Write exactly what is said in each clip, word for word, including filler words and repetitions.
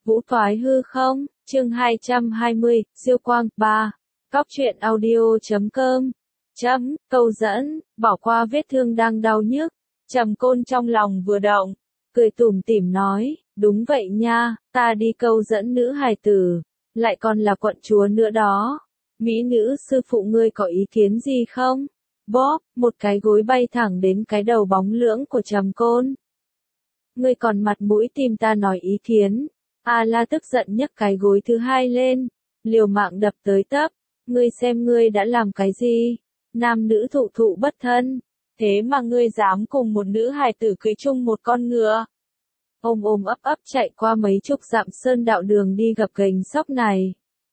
Vũ Toái Hư Không, chương hai trăm hai mươi, Siêu Quang, ba. Cóc truyện audio chấm com. Chấm, câu dẫn, bỏ qua vết thương đang đau nhức. Trầm Côn trong lòng vừa động, cười tủm tỉm nói, đúng vậy nha, ta đi câu dẫn nữ hài tử, lại còn là quận chúa nữa đó. Mỹ nữ sư phụ ngươi có ý kiến gì không? Bóp, một cái gối bay thẳng đến cái đầu bóng lưỡng của Trầm Côn. Ngươi còn mặt mũi tìm ta nói ý kiến. A La tức giận nhấc cái gối thứ hai lên, liều mạng đập tới tấp. Ngươi xem ngươi đã làm cái gì? Nam nữ thụ thụ bất thân. Thế mà ngươi dám cùng một nữ hài tử cưới chung một con ngựa. Ôm ôm ấp ấp chạy qua mấy chục dặm sơn đạo đường đi gặp gành sóc này.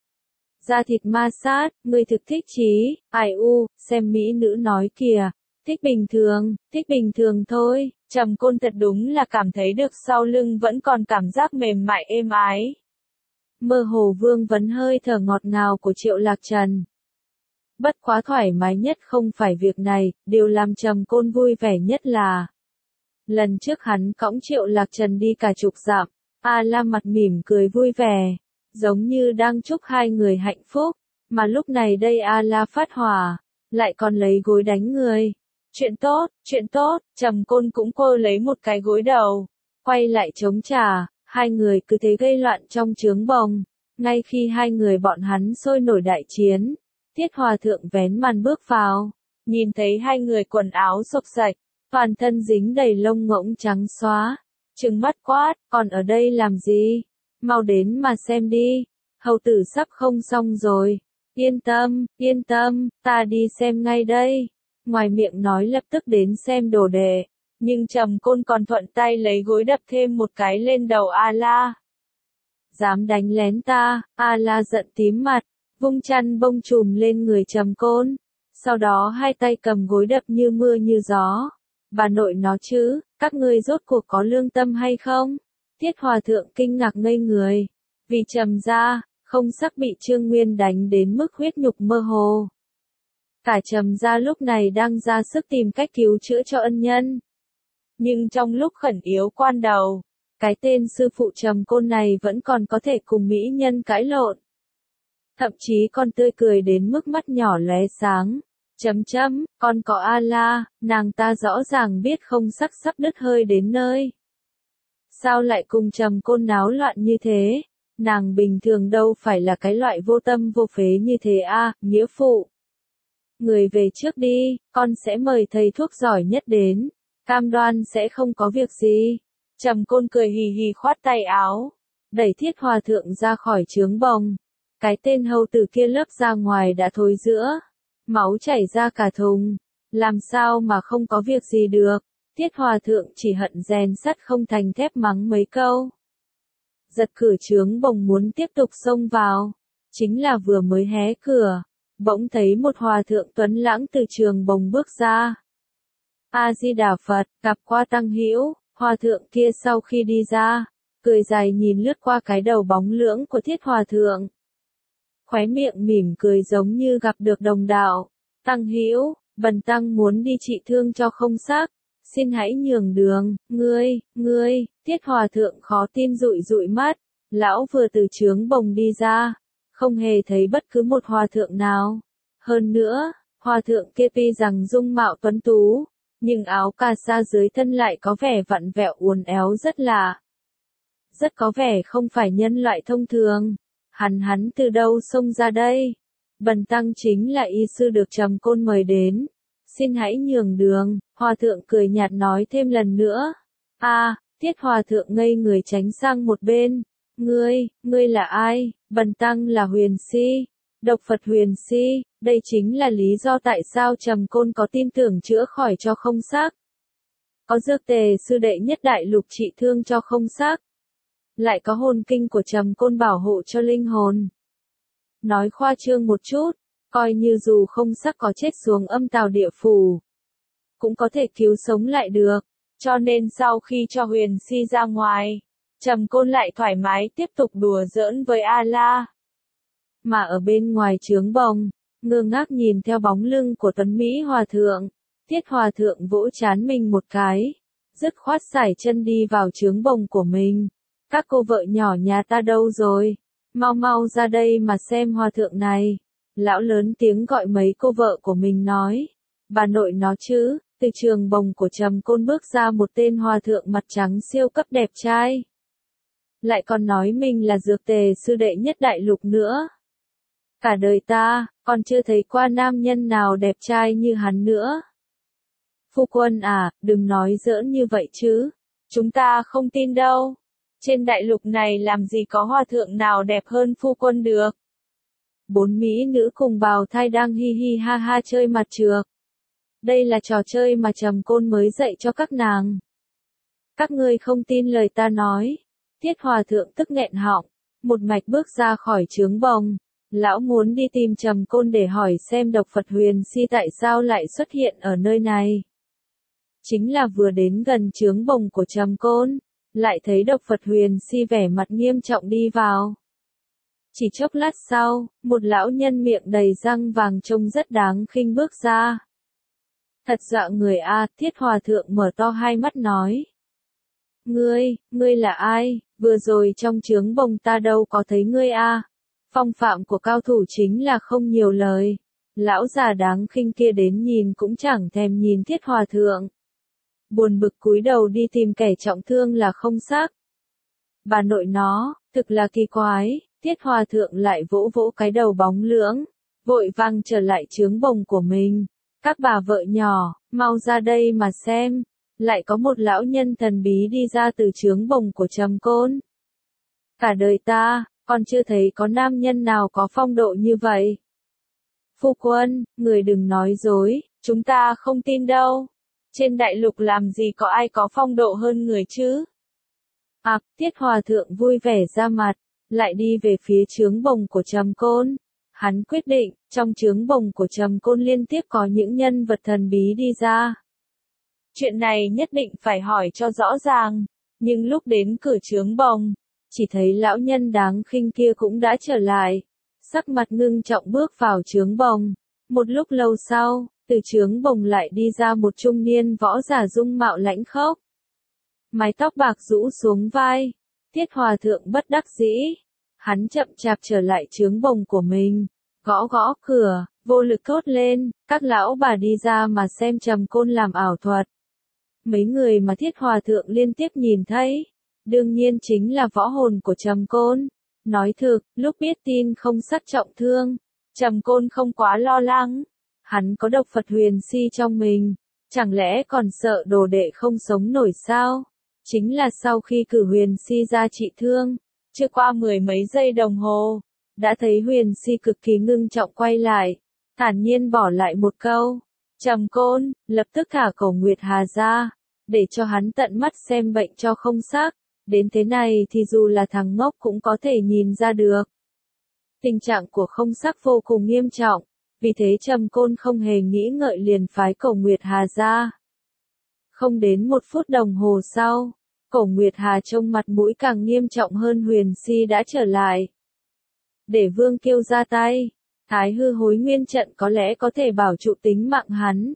Da thịt ma sát, ngươi thực thích chí, ai u, xem mỹ nữ nói kìa. Thích bình thường, thích bình thường thôi. Trầm Côn thật đúng là cảm thấy được sau lưng vẫn còn cảm giác mềm mại êm ái. Mơ hồ vương vấn hơi thở ngọt ngào của Triệu Lạc Trần. Bất quá thoải mái nhất không phải việc này, điều làm Trầm Côn vui vẻ nhất là lần trước hắn cõng Triệu Lạc Trần đi cả chục dặm, A La mặt mỉm cười vui vẻ, giống như đang chúc hai người hạnh phúc, mà lúc này đây A La phát hỏa, lại còn lấy gối đánh người. Chuyện tốt, chuyện tốt, Trầm Côn cũng cô lấy một cái gối đầu, quay lại chống trả, hai người cứ thế gây loạn trong trướng bồng. Ngay khi hai người bọn hắn sôi nổi đại chiến, Tiết Hòa Thượng vén màn bước vào, nhìn thấy hai người quần áo xộc xạch, toàn thân dính đầy lông ngỗng trắng xóa, trừng mắt quát, còn ở đây làm gì? Mau đến mà xem đi, hầu tử sắp không xong rồi. Yên tâm, yên tâm, ta đi xem ngay đây. Ngoài miệng nói lập tức đến xem đồ đệ, nhưng Trầm Côn còn thuận tay lấy gối đập thêm một cái lên đầu A La. Dám đánh lén ta? A La giận tím mặt, vung chăn bông trùm lên người Trầm Côn, sau đó hai tay cầm gối đập như mưa như gió. Bà nội nó chứ, các ngươi rốt cuộc có lương tâm hay không? Tiết Hòa Thượng kinh ngạc ngây người, vì Trầm gia, không sắc bị Trương Nguyên đánh đến mức huyết nhục mơ hồ. Cả Trầm gia lúc này đang ra sức tìm cách cứu chữa cho ân nhân. Nhưng trong lúc khẩn yếu quan đầu, cái tên sư phụ Trầm Côn này vẫn còn có thể cùng mỹ nhân cãi lộn. Thậm chí còn tươi cười đến mức mắt nhỏ lóe sáng. Chấm chấm, còn có A La, nàng ta rõ ràng biết không sắc sắp đứt hơi đến nơi. Sao lại cùng Trầm Côn náo loạn như thế? Nàng bình thường đâu phải là cái loại vô tâm vô phế như thế a, nghĩa phụ. Người về trước đi, con sẽ mời thầy thuốc giỏi nhất đến, cam đoan sẽ không có việc gì. Trầm Côn cười hì hì khoát tay áo, đẩy Thiết Hòa Thượng ra khỏi trướng bồng. Cái tên hầu tử kia lớp ra ngoài đã thối rữa, máu chảy ra cả thùng, làm sao mà không có việc gì được. Tiết Hòa Thượng chỉ hận rèn sắt không thành thép mắng mấy câu. Giật cửa trướng bồng muốn tiếp tục xông vào, chính là vừa mới hé cửa, bỗng thấy một hòa thượng tuấn lãng từ trường bồng bước ra. A Di Đà Phật, gặp qua tăng hữu. Hòa thượng kia sau khi đi ra, cười dài nhìn lướt qua cái đầu bóng lưỡng của Thiết Hòa Thượng. Khóe miệng mỉm cười giống như gặp được đồng đạo. Tăng hữu, bần tăng muốn đi trị thương cho không sắc, xin hãy nhường đường. Ngươi, ngươi, Tiết Hòa Thượng khó tin dụi dụi mắt, lão vừa từ trướng bồng đi ra, không hề thấy bất cứ một hòa thượng nào. Hơn nữa, hòa thượng kia tuy rằng dung mạo tuấn tú, nhưng áo cà sa dưới thân lại có vẻ vặn vẹo uốn éo rất lạ. Rất có vẻ không phải nhân loại thông thường. Hắn hắn từ đâu xông ra đây? Bần tăng chính là y sư được Trầm Côn mời đến. Xin hãy nhường đường. Hòa thượng cười nhạt nói thêm lần nữa. A, à, Tiết Hòa Thượng ngây người tránh sang một bên. Ngươi, ngươi là ai? Bần tăng là Huyền Si. Độc Phật Huyền Si, đây chính là lý do tại sao Trầm Côn có tin tưởng chữa khỏi cho không sắc. Có dược tề sư đệ nhất đại lục trị thương cho không sắc. Lại có hồn kinh của Trầm Côn bảo hộ cho linh hồn. Nói khoa trương một chút, coi như dù không sắc có chết xuống âm tào địa phủ, cũng có thể cứu sống lại được. Cho nên sau khi cho Huyền Si ra ngoài, Trầm Côn lại thoải mái tiếp tục đùa giỡn với A La. Mà ở bên ngoài trướng bồng, ngơ ngác nhìn theo bóng lưng của Tuấn Mỹ Hòa Thượng, Tiết Hòa Thượng vỗ trán mình một cái, dứt khoát sải chân đi vào trướng bồng của mình. Các cô vợ nhỏ nhà ta đâu rồi? Mau mau ra đây mà xem hòa thượng này. Lão lớn tiếng gọi mấy cô vợ của mình nói. Bà nội nó chứ, từ trường bồng của Trầm Côn bước ra một tên hòa thượng mặt trắng siêu cấp đẹp trai. Lại còn nói mình là dược tề sư đệ nhất đại lục nữa. Cả đời ta, còn chưa thấy qua nam nhân nào đẹp trai như hắn nữa. Phu quân à, đừng nói giỡn như vậy chứ. Chúng ta không tin đâu. Trên đại lục này làm gì có hòa thượng nào đẹp hơn phu quân được. Bốn mỹ nữ cùng bào thai đang hi hi ha ha chơi mặt trược. Đây là trò chơi mà Trầm Côn mới dạy cho các nàng. Các ngươi không tin lời ta nói. Thiết hòa thượng tức nghẹn họng, một mạch bước ra khỏi trướng bồng. Lão muốn đi tìm Trầm Côn để hỏi xem độc Phật Huyền Si tại sao lại xuất hiện ở nơi này. Chính là vừa đến gần trướng bồng của Trầm Côn, lại thấy độc Phật Huyền Si vẻ mặt nghiêm trọng đi vào. Chỉ chốc lát sau, một lão nhân miệng đầy răng vàng trông rất đáng khinh bước ra. Thật dọa người a, Thiết hòa thượng mở to hai mắt nói. Ngươi, ngươi là ai, vừa rồi trong trướng bồng ta đâu có thấy ngươi a. Phong phạm của cao thủ chính là không nhiều lời. Lão già đáng khinh kia đến nhìn cũng chẳng thèm nhìn Thiết hòa thượng. Buồn bực cúi đầu đi tìm kẻ trọng thương là không xác. Bà nội nó, thực là kỳ quái, Thiết hòa thượng lại vỗ vỗ cái đầu bóng lưỡng, vội vàng trở lại trướng bồng của mình. Các bà vợ nhỏ, mau ra đây mà xem. Lại có một lão nhân thần bí đi ra từ trướng bồng của Trầm Côn. Cả đời ta, còn chưa thấy có nam nhân nào có phong độ như vậy. Phu quân, người đừng nói dối, chúng ta không tin đâu. Trên đại lục làm gì có ai có phong độ hơn người chứ? À, Tiết hòa thượng vui vẻ ra mặt, lại đi về phía trướng bồng của Trầm Côn. Hắn quyết định, trong trướng bồng của Trầm Côn liên tiếp có những nhân vật thần bí đi ra. Chuyện này nhất định phải hỏi cho rõ ràng, nhưng lúc đến cửa trướng bồng, chỉ thấy lão nhân đáng khinh kia cũng đã trở lại, sắc mặt ngưng trọng bước vào trướng bồng. Một lúc lâu sau, từ trướng bồng lại đi ra một trung niên võ giả dung mạo lãnh khốc. Mái tóc bạc rũ xuống vai, Tiết hòa thượng bất đắc dĩ. Hắn chậm chạp trở lại trướng bồng của mình, gõ gõ cửa, vô lực thốt lên, các lão bà đi ra mà xem Trầm Côn làm ảo thuật. Mấy người mà Thiết hòa thượng liên tiếp nhìn thấy, đương nhiên chính là võ hồn của Trầm Côn. Nói thực, lúc biết tin không sắc trọng thương, Trầm Côn không quá lo lắng. Hắn có độc Phật Huyền Si trong mình, chẳng lẽ còn sợ đồ đệ không sống nổi sao? Chính là sau khi cử Huyền Si ra trị thương, chưa qua mười mấy giây đồng hồ, đã thấy Huyền Si cực kỳ ngưng trọng quay lại, thản nhiên bỏ lại một câu. Trầm Côn, lập tức thả Cổ Nguyệt Hà ra, để cho hắn tận mắt xem bệnh cho không xác. Đến thế này thì dù là thằng ngốc cũng có thể nhìn ra được. Tình trạng của không xác vô cùng nghiêm trọng, vì thế Trầm Côn không hề nghĩ ngợi liền phái Cổ Nguyệt Hà ra. Không đến một phút đồng hồ sau, Cổ Nguyệt Hà trông mặt mũi càng nghiêm trọng hơn Huyền Si đã trở lại. Để Vương Kiêu ra tay, Thái hư hối nguyên trận có lẽ có thể bảo trụ tính mạng hắn.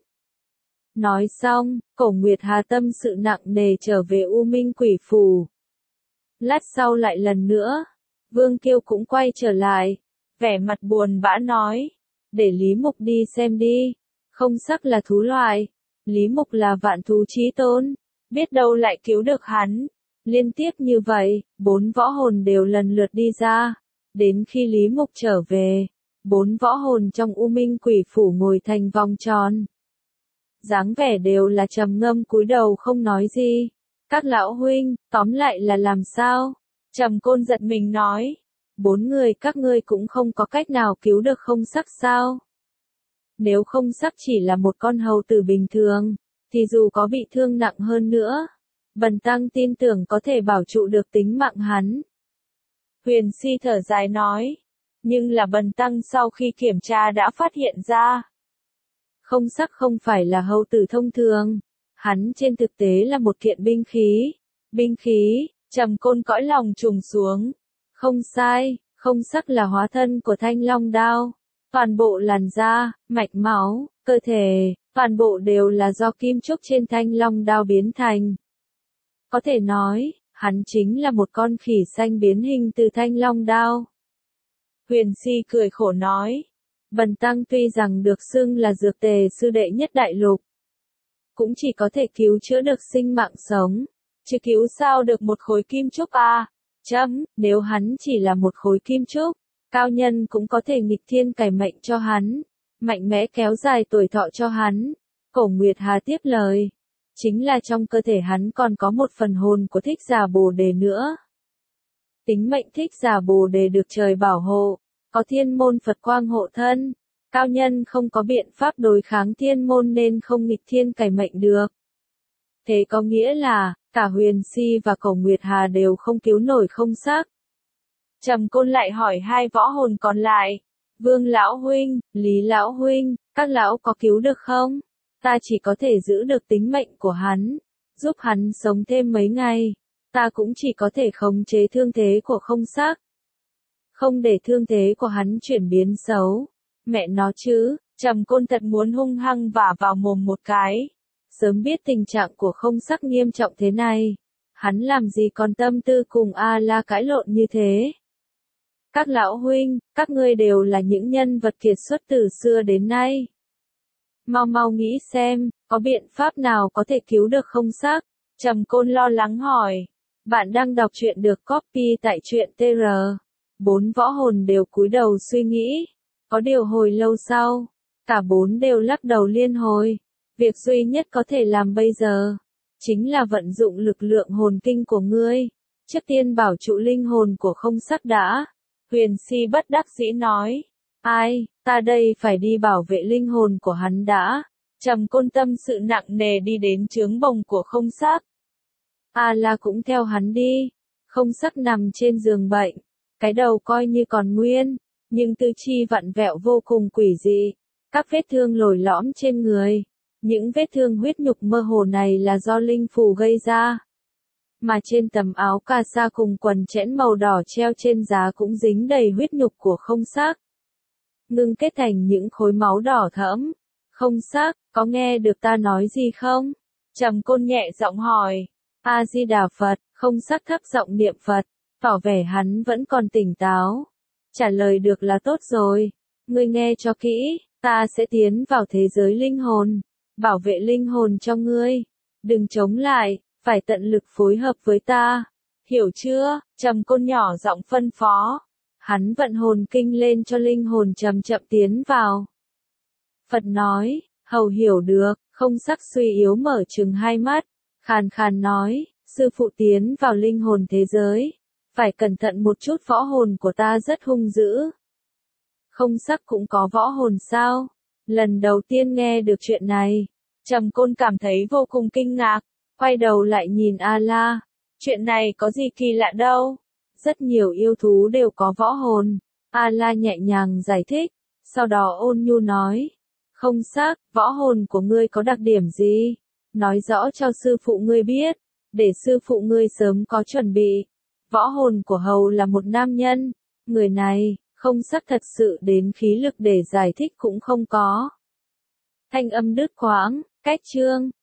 Nói xong, Cổ Nguyệt Hà tâm sự nặng nề trở về U Minh Quỷ Phủ. Lát sau lại lần nữa, Vương Kiêu cũng quay trở lại, vẻ mặt buồn bã nói, để Lý Mục đi xem đi, không sắc là thú loại, Lý Mục là vạn thú chí tôn, biết đâu lại cứu được hắn. Liên tiếp như vậy, bốn võ hồn đều lần lượt đi ra, đến khi Lý Mục trở về, bốn võ hồn trong U Minh Quỷ Phủ ngồi thành vòng tròn. Dáng vẻ đều là trầm ngâm cúi đầu không nói gì. Các lão huynh, tóm lại là làm sao? Trầm Côn giật mình nói. Bốn người các ngươi cũng không có cách nào cứu được không sắc sao? Nếu không sắc chỉ là một con hầu tử bình thường, thì dù có bị thương nặng hơn nữa, Bần Tăng tin tưởng có thể bảo trụ được tính mạng hắn. Huyền Si thở dài nói. Nhưng là Bần Tăng sau khi kiểm tra đã phát hiện ra. Không sắc không phải là hầu tử thông thường. Hắn trên thực tế là một kiện binh khí. Binh khí, Trầm Côn cõi lòng trùng xuống. Không sai, không sắc là hóa thân của Thanh Long đao. Toàn bộ làn da, mạch máu, cơ thể, toàn bộ đều là do kim trúc trên Thanh Long đao biến thành. Có thể nói, Hắn chính là một con khỉ xanh biến hình từ thanh long đao. Huyền Si cười khổ nói. Bần tăng tuy rằng được xưng là dược tề sư đệ nhất đại lục, cũng chỉ có thể cứu chữa được sinh mạng sống, chứ cứu sao được một khối kim trúc à. Chấm, nếu hắn chỉ là một khối kim trúc, cao nhân cũng có thể nghịch thiên cải mệnh cho hắn, mạnh mẽ kéo dài tuổi thọ cho hắn. Cổ Nguyệt Hà tiếp lời. Chính là trong cơ thể hắn còn có một phần hồn của Thích Giả Bồ Đề nữa. Tính mệnh Thích Giả Bồ Đề được trời bảo hộ, có thiên môn Phật quang hộ thân, cao nhân không có biện pháp đối kháng thiên môn nên không nghịch thiên cải mệnh được. Thế có nghĩa là, cả Huyền Si và Cổ Nguyệt Hà đều không cứu nổi Không Sắc. Trầm Côn lại hỏi hai võ hồn còn lại, Vương Lão Huynh, Lý Lão Huynh, các lão có cứu được không? Ta chỉ có thể giữ được tính mệnh của hắn, giúp hắn sống thêm mấy ngày, ta cũng chỉ có thể khống chế thương thế của Không Sắc. Không để thương thế của hắn chuyển biến xấu. Mẹ nó chứ, Trầm Côn thật muốn hung hăng vả vào mồm một cái. Sớm biết tình trạng của Không Sắc nghiêm trọng thế này, hắn làm gì còn tâm tư cùng A-la cãi lộn như thế. Các lão huynh, các ngươi đều là những nhân vật kiệt xuất từ xưa đến nay. Mau mau nghĩ xem, có biện pháp nào có thể cứu được Không Sắc? Trầm Côn lo lắng hỏi. Bạn đang đọc truyện được copy tại truyện tê rờ. Bốn võ hồn đều cúi đầu suy nghĩ. Có điều hồi lâu sau, cả bốn đều lắc đầu liên hồi. Việc duy nhất có thể làm bây giờ, chính là vận dụng lực lượng hồn kinh của ngươi. Trước tiên bảo trụ linh hồn của Không Sắc đã. Huyền Si bất đắc dĩ nói. Ai, ta đây phải đi bảo vệ linh hồn của hắn đã. Trầm Côn tâm sự nặng nề đi đến trướng bồng của Không Sắc. A-la cũng theo hắn đi. Không Sắc nằm trên giường bệnh, cái đầu coi như còn nguyên, nhưng tứ chi vặn vẹo vô cùng quỷ dị, các vết thương lồi lõm trên người. Những vết thương huyết nhục mơ hồ này là do linh phù gây ra. Mà trên tấm áo cà sa cùng quần chẽn màu đỏ treo trên giá cũng dính đầy huyết nhục của Không Sắc, ngưng kết thành những khối máu đỏ thẫm. Không Sắc, có nghe được ta nói gì không? Trầm Côn nhẹ giọng hỏi. A-di-đà Phật. Không Sắc thấp giọng niệm Phật, tỏ vẻ hắn vẫn còn tỉnh táo. Trả lời được là tốt rồi. Ngươi nghe cho kỹ, ta sẽ tiến vào thế giới linh hồn, bảo vệ linh hồn cho ngươi. Đừng chống lại, phải tận lực phối hợp với ta. Hiểu chưa? Trầm Côn nhỏ giọng phân phó. Hắn vận hồn kinh lên cho linh hồn chậm chậm tiến vào. Phật nói, hầu hiểu được. Không Sắc suy yếu mở trừng hai mắt, khàn khàn nói, sư phụ tiến vào linh hồn thế giới, phải cẩn thận một chút, võ hồn của ta rất hung dữ. Không Sắc cũng có võ hồn sao? Lần đầu tiên nghe được chuyện này, Trầm Côn cảm thấy vô cùng kinh ngạc, quay đầu lại nhìn A-la. Chuyện này có gì kỳ lạ đâu, rất nhiều yêu thú đều có võ hồn. A-la nhẹ nhàng giải thích, sau đó ôn nhu nói, Không Sắc, võ hồn của ngươi có đặc điểm gì? Nói rõ cho sư phụ ngươi biết, để sư phụ ngươi sớm có chuẩn bị. Võ hồn của hầu là một nam nhân, người này, Không Sắc thật sự đến khí lực để giải thích cũng không có. Thanh âm đứt quãng, cách chương.